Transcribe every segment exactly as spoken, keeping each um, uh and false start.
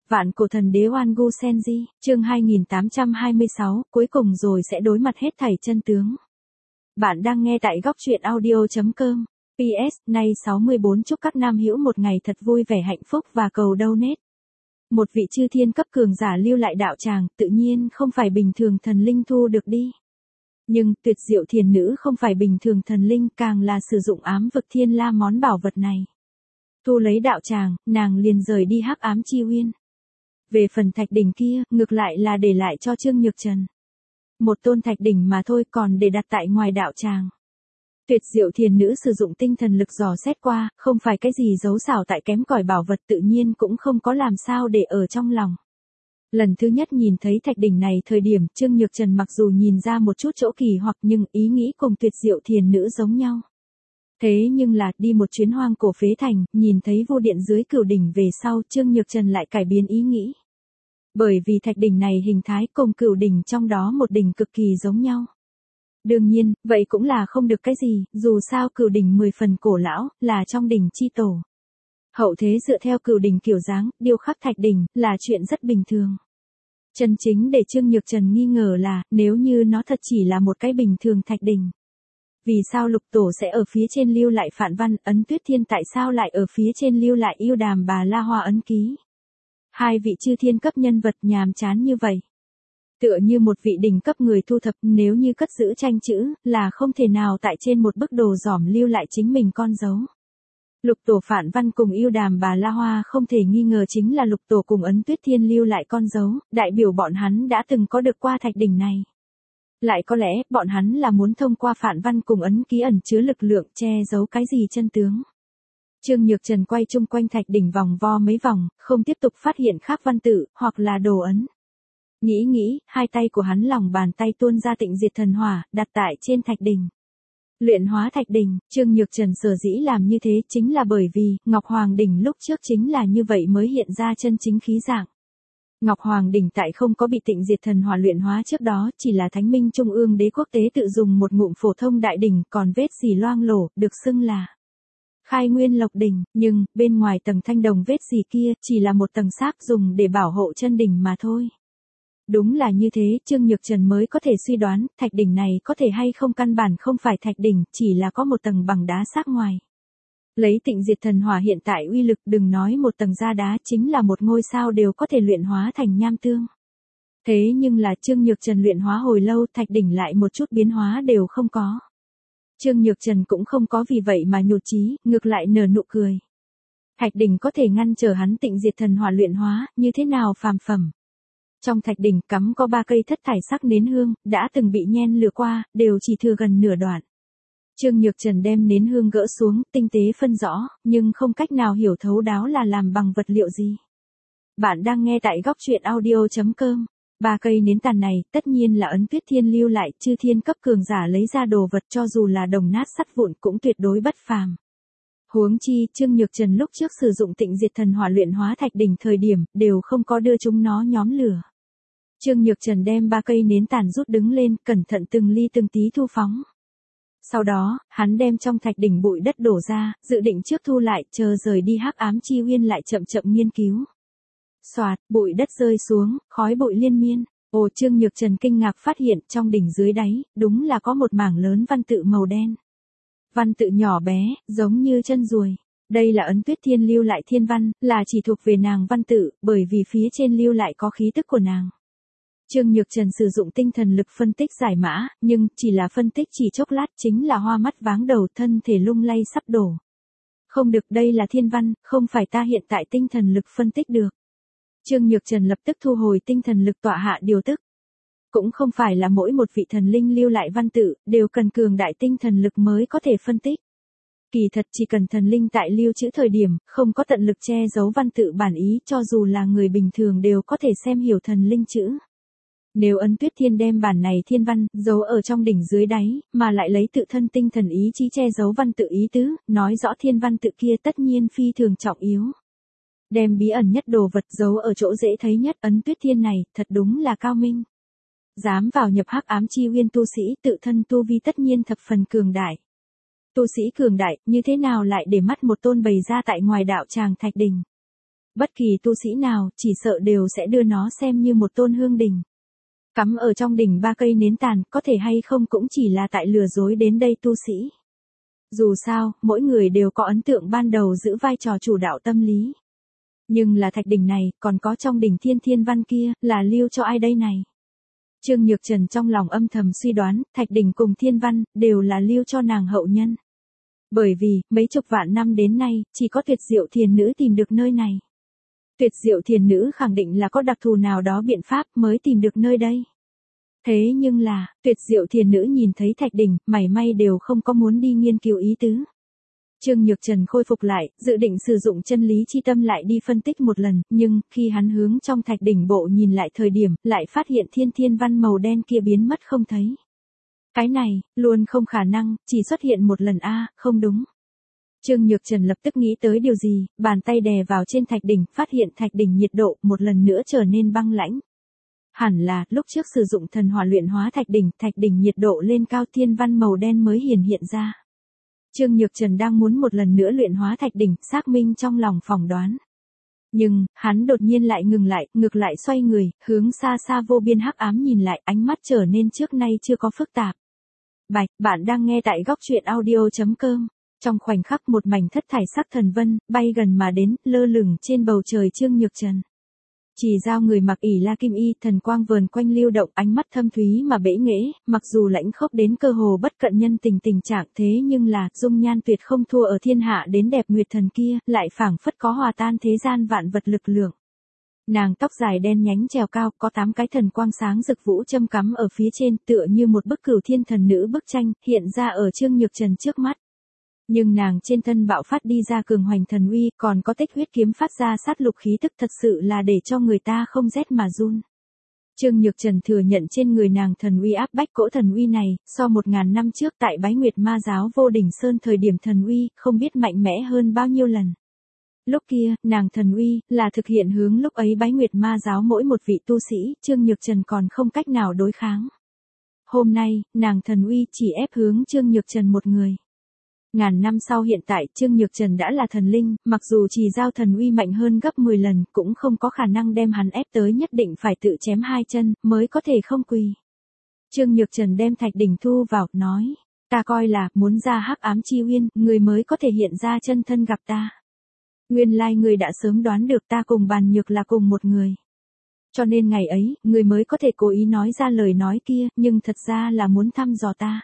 Vạn cổ thần đế Oan Gu Senji, chương hai nghìn tám trăm hai mươi sáu, cuối cùng rồi sẽ đối mặt hết thảy chân tướng. Bạn đang nghe tại góc truyện audio chấm com. pê ét, nay sáu mươi bốn chúc các nam hữu một ngày thật vui vẻ hạnh phúc và cầu donate. Một vị chư thiên cấp cường giả lưu lại đạo tràng, tự nhiên không phải bình thường thần linh thu được đi. Nhưng, tuyệt diệu thiền nữ không phải bình thường thần linh, càng là sử dụng ám vực thiên la món bảo vật này. Thu lấy đạo tràng, nàng liền rời đi hắc ám chi uyên. Về phần thạch đỉnh kia, ngược lại là để lại cho Trương Nhược Trần. Một tôn thạch đỉnh mà thôi, còn để đặt tại ngoài đạo tràng. Tuyệt diệu thiền nữ sử dụng tinh thần lực dò xét qua, không phải cái gì giấu xảo tại kém cỏi bảo vật, tự nhiên cũng không có làm sao để ở trong lòng. Lần thứ nhất nhìn thấy thạch đỉnh này thời điểm, Trương Nhược Trần mặc dù nhìn ra một chút chỗ kỳ hoặc nhưng ý nghĩ cùng tuyệt diệu thiền nữ giống nhau. Thế nhưng là, đi một chuyến hoang cổ phế thành, nhìn thấy vô điện dưới cửu đỉnh về sau, Trương Nhược Trần lại cải biến ý nghĩ. Bởi vì thạch đỉnh này hình thái cùng cửu đỉnh trong đó một đỉnh cực kỳ giống nhau. Đương nhiên, vậy cũng là không được cái gì, dù sao cửu đỉnh mười phần cổ lão, là trong đỉnh chi tổ. Hậu thế dựa theo cửu đỉnh kiểu dáng, điêu khắc thạch đỉnh, là chuyện rất bình thường. Chân chính để Trương Nhược Trần nghi ngờ là, nếu như nó thật chỉ là một cái bình thường thạch đỉnh. Vì sao lục tổ sẽ ở phía trên lưu lại phạn văn, ấn tuyết thiên tại sao lại ở phía trên lưu lại yêu đàm bà la hoa ấn ký? Hai vị chư thiên cấp nhân vật nhàm chán như vậy. Tựa như một vị đỉnh cấp người thu thập, nếu như cất giữ tranh chữ, là không thể nào tại trên một bức đồ giỏm lưu lại chính mình con dấu. Lục tổ phạn văn cùng yêu đàm bà la hoa không thể nghi ngờ chính là lục tổ cùng ấn tuyết thiên lưu lại con dấu, đại biểu bọn hắn đã từng có được qua thạch đỉnh này. Lại có lẽ, bọn hắn là muốn thông qua phạn văn cùng ấn ký ẩn chứa lực lượng che giấu cái gì chân tướng. Trương Nhược Trần quay chung quanh thạch đỉnh vòng vo mấy vòng, không tiếp tục phát hiện khác văn tự, hoặc là đồ ấn. Nghĩ nghĩ, hai tay của hắn lòng bàn tay tuôn ra tịnh diệt thần hỏa, đặt tại trên thạch đỉnh. Luyện hóa thạch đỉnh, Trương Nhược Trần sở dĩ làm như thế chính là bởi vì, Ngọc Hoàng đỉnh lúc trước chính là như vậy mới hiện ra chân chính khí dạng. Ngọc Hoàng đỉnh tại không có bị tịnh diệt thần hỏa luyện hóa trước đó, chỉ là Thánh Minh Trung ương đế quốc tế tự dùng một ngụm phổ thông đại đỉnh, còn vết xì loang lổ, được xưng là Khai Nguyên Lộc đỉnh, nhưng, bên ngoài tầng thanh đồng vết xì kia, chỉ là một tầng sáp dùng để bảo hộ chân đỉnh mà thôi. Đúng là như thế, Trương Nhược Trần mới có thể suy đoán, thạch đỉnh này có thể hay không căn bản không phải thạch đỉnh, chỉ là có một tầng bằng đá xác ngoài. Lấy tịnh diệt thần hỏa hiện tại uy lực, đừng nói một tầng da đá, chính là một ngôi sao đều có thể luyện hóa thành nham tương. Thế nhưng là Trương Nhược Trần luyện hóa hồi lâu, thạch đỉnh lại một chút biến hóa đều không có. Trương Nhược Trần cũng không có vì vậy mà nhụt chí, ngược lại nở nụ cười. Thạch đỉnh có thể ngăn trở hắn tịnh diệt thần hỏa luyện hóa, như thế nào phàm phẩm. Trong thạch đỉnh cắm có ba cây thất thải sắc nến hương, đã từng bị nhen lửa qua, đều chỉ thừa gần nửa đoạn. Trương Nhược Trần đem nến hương gỡ xuống, tinh tế phân rõ, nhưng không cách nào hiểu thấu đáo là làm bằng vật liệu gì. Bạn đang nghe tại góc truyện audio chấm com. Ba cây nến tàn này, tất nhiên là ấn tuyết thiên lưu lại, chư thiên cấp cường giả lấy ra đồ vật cho dù là đồng nát sắt vụn cũng tuyệt đối bất phàm. Huống chi, Trương Nhược Trần lúc trước sử dụng tịnh diệt thần hỏa luyện hóa thạch đỉnh thời điểm, đều không có đưa chúng nó nhóm lửa. Trương Nhược Trần đem ba cây nến tàn rút đứng lên, cẩn thận từng ly từng tí thu phóng. Sau đó, hắn đem trong thạch đỉnh bụi đất đổ ra, dự định trước thu lại, chờ rời đi hắc ám chi uyên lại chậm chậm nghiên cứu. Xoạt, bụi đất rơi xuống, khói bụi liên miên. Ồ, Trương Nhược Trần kinh ngạc phát hiện trong đỉnh dưới đáy, đúng là có một mảng lớn văn tự màu đen. Văn tự nhỏ bé, giống như chân ruồi. Đây là ấn tuyết thiên lưu lại thiên văn, là chỉ thuộc về nàng văn tự, bởi vì phía trên lưu lại có khí tức của nàng. Trương Nhược Trần sử dụng tinh thần lực phân tích giải mã, nhưng chỉ là phân tích chỉ chốc lát chính là hoa mắt váng đầu, thân thể lung lay sắp đổ. Không được, đây là thiên văn, không phải ta hiện tại tinh thần lực phân tích được. Trương Nhược Trần lập tức thu hồi tinh thần lực tọa hạ điều tức. Cũng không phải là mỗi một vị thần linh lưu lại văn tự, đều cần cường đại tinh thần lực mới có thể phân tích. Kỳ thật chỉ cần thần linh tại lưu trữ thời điểm, không có tận lực che giấu văn tự bản ý, cho dù là người bình thường đều có thể xem hiểu thần linh chữ. Nếu ấn tuyết thiên đem bản này thiên văn, giấu ở trong đỉnh dưới đáy, mà lại lấy tự thân tinh thần ý chí che giấu văn tự ý tứ, nói rõ thiên văn tự kia tất nhiên phi thường trọng yếu. Đem bí ẩn nhất đồ vật giấu ở chỗ dễ thấy nhất, ấn tuyết thiên này, thật đúng là cao minh. Dám vào nhập hắc ám chi uyên tu sĩ, tự thân tu vi tất nhiên thập phần cường đại. Tu sĩ cường đại, như thế nào lại để mắt một tôn bày ra tại ngoài đạo tràng thạch đỉnh. Bất kỳ tu sĩ nào, chỉ sợ đều sẽ đưa nó xem như một tôn hương đỉnh. Cắm ở trong đỉnh ba cây nến tàn, có thể hay không cũng chỉ là tại lừa dối đến đây tu sĩ. Dù sao, mỗi người đều có ấn tượng ban đầu giữ vai trò chủ đạo tâm lý. Nhưng là thạch đỉnh này, còn có trong đỉnh thiên thiên văn kia, là lưu cho ai đây này? Trương Nhược Trần trong lòng âm thầm suy đoán, thạch đỉnh cùng thiên văn, đều là lưu cho nàng hậu nhân. Bởi vì, mấy chục vạn năm đến nay, chỉ có tuyệt diệu thiền nữ tìm được nơi này. Tuyệt diệu thiền nữ khẳng định là có đặc thù nào đó biện pháp mới tìm được nơi đây. Thế nhưng là, tuyệt diệu thiền nữ nhìn thấy thạch đỉnh, mảy may đều không có muốn đi nghiên cứu ý tứ. Trương Nhược Trần khôi phục lại, dự định sử dụng chân lý chi tâm lại đi phân tích một lần, nhưng, khi hắn hướng trong thạch đỉnh bộ nhìn lại thời điểm, lại phát hiện thiên thiên văn màu đen kia biến mất không thấy. Cái này, luôn không khả năng, chỉ xuất hiện một lần a, không đúng. Trương Nhược Trần lập tức nghĩ tới điều gì, bàn tay đè vào trên thạch đỉnh, phát hiện thạch đỉnh nhiệt độ một lần nữa trở nên băng lãnh. Hẳn là, lúc trước sử dụng thần hỏa luyện hóa thạch đỉnh, thạch đỉnh nhiệt độ lên cao thiên văn màu đen mới hiển hiện ra. Trương Nhược Trần đang muốn một lần nữa luyện hóa thạch đỉnh, xác minh trong lòng phỏng đoán. Nhưng, hắn đột nhiên lại ngừng lại, ngược lại xoay người, hướng xa xa vô biên hắc ám nhìn lại, ánh mắt trở nên trước nay chưa có phức tạp. Bạch, bạn đang nghe tại góc truyện audio chấm com. Trong khoảnh khắc một mảnh thất thải sắc thần vân, bay gần mà đến, lơ lửng trên bầu trời Trương Nhược Trần. Chỉ giao người mặc ỷ la kim y, thần quang vờn quanh lưu động, ánh mắt thâm thúy mà bể nghễ, mặc dù lãnh khốc đến cơ hồ bất cận nhân tình tình trạng thế nhưng là, dung nhan tuyệt không thua ở thiên hạ đến đẹp nguyệt thần kia, lại phảng phất có hòa tan thế gian vạn vật lực lượng. Nàng tóc dài đen nhánh trèo cao, có tám cái thần quang sáng rực vũ châm cắm ở phía trên, tựa như một bức cửu thiên thần nữ bức tranh, hiện ra ở Trương Nhược Trần trước mắt. Nhưng nàng trên thân bạo phát đi ra cường hoành thần uy, còn có tích huyết kiếm phát ra sát lục khí tức, thật sự là để cho người ta không rét mà run. Trương Nhược Trần thừa nhận trên người nàng thần uy áp bách, cỗ thần uy này, so một ngàn năm trước tại Bái Nguyệt Ma giáo Vô Đỉnh Sơn thời điểm thần uy, không biết mạnh mẽ hơn bao nhiêu lần. Lúc kia, nàng thần uy, là thực hiện hướng lúc ấy Bái Nguyệt Ma giáo mỗi một vị tu sĩ, Trương Nhược Trần còn không cách nào đối kháng. Hôm nay, nàng thần uy chỉ ép hướng Trương Nhược Trần một người. Ngàn năm sau hiện tại, Trương Nhược Trần đã là thần linh, mặc dù chỉ giao thần uy mạnh hơn gấp mười lần, cũng không có khả năng đem hắn ép tới nhất định phải tự chém hai chân, mới có thể không quỳ. Trương Nhược Trần đem thạch đỉnh thu vào, nói, ta coi là, muốn ra hắc ám chi uyên, người mới có thể hiện ra chân thân gặp ta. Nguyên lai người đã sớm đoán được ta cùng Bàn Nhược là cùng một người. Cho nên ngày ấy, người mới có thể cố ý nói ra lời nói kia, nhưng thật ra là muốn thăm dò ta.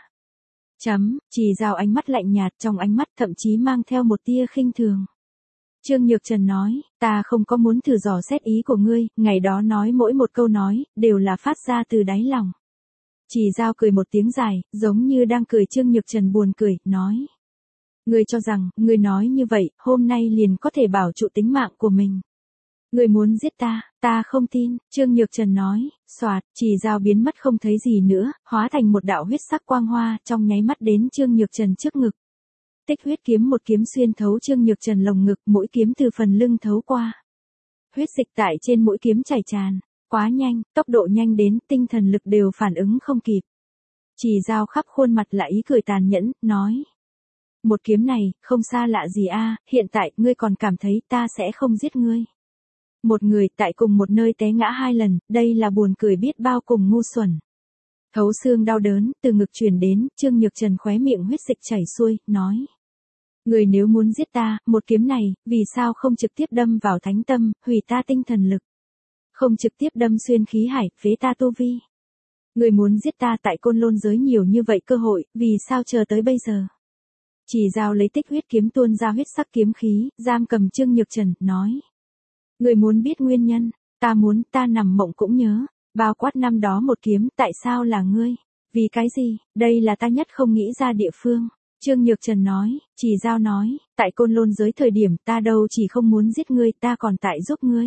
Chấm, chỉ giao ánh mắt lạnh nhạt, trong ánh mắt thậm chí mang theo một tia khinh thường. Trương Nhược Trần nói, ta không có muốn thử dò xét ý của ngươi, ngày đó nói mỗi một câu nói, đều là phát ra từ đáy lòng. Chỉ giao cười một tiếng dài, giống như đang cười. Trương Nhược Trần buồn cười, nói. Ngươi cho rằng, ngươi nói như vậy, hôm nay liền có thể bảo trụ tính mạng của mình. Ngươi muốn giết ta, ta không tin, Trương Nhược Trần nói, xoạt, chỉ giao biến mất không thấy gì nữa, hóa thành một đạo huyết sắc quang hoa, trong nháy mắt đến Trương Nhược Trần trước ngực. Tích huyết kiếm một kiếm xuyên thấu Trương Nhược Trần lồng ngực, mũi kiếm từ phần lưng thấu qua. Huyết dịch tại trên mũi kiếm chảy tràn, quá nhanh, tốc độ nhanh đến, tinh thần lực đều phản ứng không kịp. Chỉ giao khắp khuôn mặt là ý cười tàn nhẫn, nói. Một kiếm này, không xa lạ gì a, hiện tại, ngươi còn cảm thấy ta sẽ không giết ngươi. Một người tại cùng một nơi té ngã hai lần, đây là buồn cười biết bao cùng ngu xuẩn. Thấu xương đau đớn, từ ngực truyền đến, Trương Nhược Trần khóe miệng huyết dịch chảy xuôi, nói. Người nếu muốn giết ta, một kiếm này, vì sao không trực tiếp đâm vào thánh tâm, hủy ta tinh thần lực. Không trực tiếp đâm xuyên khí hải, phế ta tu vi. Người muốn giết ta tại Côn Lôn giới nhiều như vậy cơ hội, vì sao chờ tới bây giờ. Chỉ giao lấy tích huyết kiếm tuôn ra huyết sắc kiếm khí, giam cầm Trương Nhược Trần, nói. Người muốn biết nguyên nhân, ta muốn, ta nằm mộng cũng nhớ, bao quát năm đó một kiếm, tại sao là ngươi, vì cái gì, đây là ta nhất không nghĩ ra địa phương. Trương Nhược Trần nói, chỉ giao nói, tại Côn Lôn giới thời điểm ta đâu chỉ không muốn giết ngươi, ta còn tại giúp ngươi.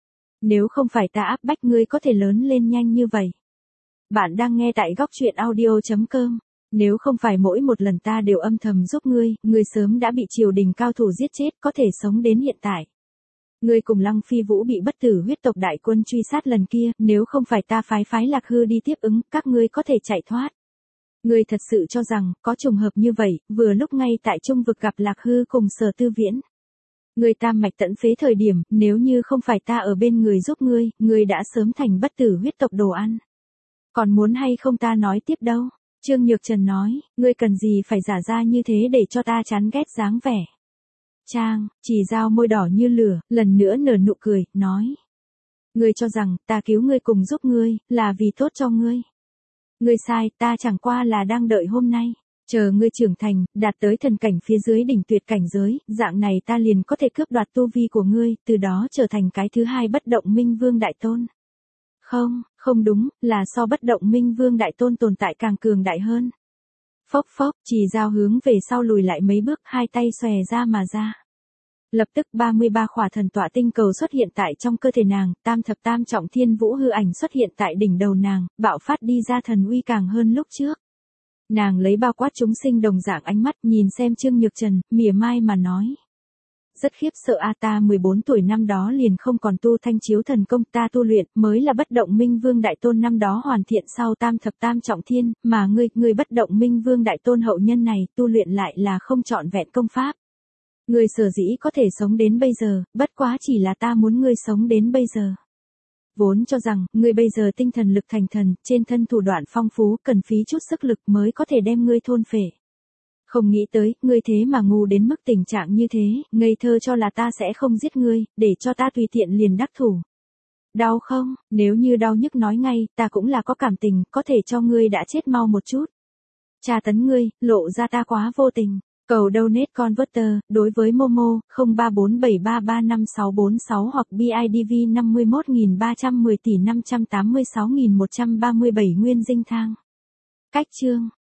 Nếu không phải ta áp bách ngươi có thể lớn lên nhanh như vậy. Bạn đang nghe tại góc truyện audio chấm com. Nếu không phải mỗi một lần ta đều âm thầm giúp ngươi, ngươi sớm đã bị triều đình cao thủ giết chết, có thể sống đến hiện tại. Ngươi cùng Lăng Phi Vũ bị bất tử huyết tộc đại quân truy sát lần kia, nếu không phải ta phái phái Lạc Hư đi tiếp ứng, các ngươi có thể chạy thoát. Ngươi thật sự cho rằng, có trùng hợp như vậy, vừa lúc ngay tại trung vực gặp Lạc Hư cùng Sở Tư Viễn. Ngươi tam mạch tận phế thời điểm, nếu như không phải ta ở bên người giúp ngươi, ngươi đã sớm thành bất tử huyết tộc đồ ăn. Còn muốn hay không ta nói tiếp đâu? Trương Nhược Trần nói, ngươi cần gì phải giả ra như thế để cho ta chán ghét dáng vẻ. Trang, chỉ dao môi đỏ như lửa, lần nữa nở nụ cười, nói. Ngươi cho rằng, ta cứu ngươi cùng giúp ngươi, là vì tốt cho ngươi. Ngươi sai, ta chẳng qua là đang đợi hôm nay. Chờ ngươi trưởng thành, đạt tới thần cảnh phía dưới đỉnh tuyệt cảnh giới, dạng này ta liền có thể cướp đoạt tu vi của ngươi, từ đó trở thành cái thứ hai bất động minh vương đại tôn. Không, không đúng, là so bất động minh vương đại tôn tồn tại càng cường đại hơn. Phốc phốc, chỉ dao hướng về sau lùi lại mấy bước, hai tay xòe ra mà ra. Lập tức ba mươi ba khỏa thần tọa tinh cầu xuất hiện tại trong cơ thể nàng, tam thập tam trọng thiên vũ hư ảnh xuất hiện tại đỉnh đầu nàng, bạo phát đi ra thần uy càng hơn lúc trước. Nàng lấy bao quát chúng sinh đồng dạng ánh mắt nhìn xem Trương Nhược Trần, mỉa mai mà nói. Rất khiếp sợ a, ta mười bốn tuổi năm đó liền không còn tu thanh chiếu thần công, ta tu luyện mới là bất động minh vương đại tôn năm đó hoàn thiện sau tam thập tam trọng thiên, mà ngươi, ngươi bất động minh vương đại tôn hậu nhân này tu luyện lại là không trọn vẹn công pháp. Ngươi sở dĩ có thể sống đến bây giờ, bất quá chỉ là ta muốn ngươi sống đến bây giờ. Vốn cho rằng, ngươi bây giờ tinh thần lực thành thần, trên thân thủ đoạn phong phú, cần phí chút sức lực mới có thể đem ngươi thôn phệ. Không nghĩ tới, ngươi thế mà ngu đến mức tình trạng như thế, ngây thơ cho là ta sẽ không giết ngươi, để cho ta tùy tiện liền đắc thủ. Đau không? Nếu như đau nhức nói ngay, ta cũng là có cảm tình, có thể cho ngươi đã chết mau một chút. Tra tấn ngươi, lộ ra ta quá vô tình. Cầu donate converter, đối với Momo, không ba bốn bảy ba ba năm sáu bốn sáu hoặc bê i đê vê năm mươi mốt nghìn ba trăm mười tỷ năm trăm tám mươi sáu nghìn một trăm ba mươi bảy nguyên dinh thang. Cách chương.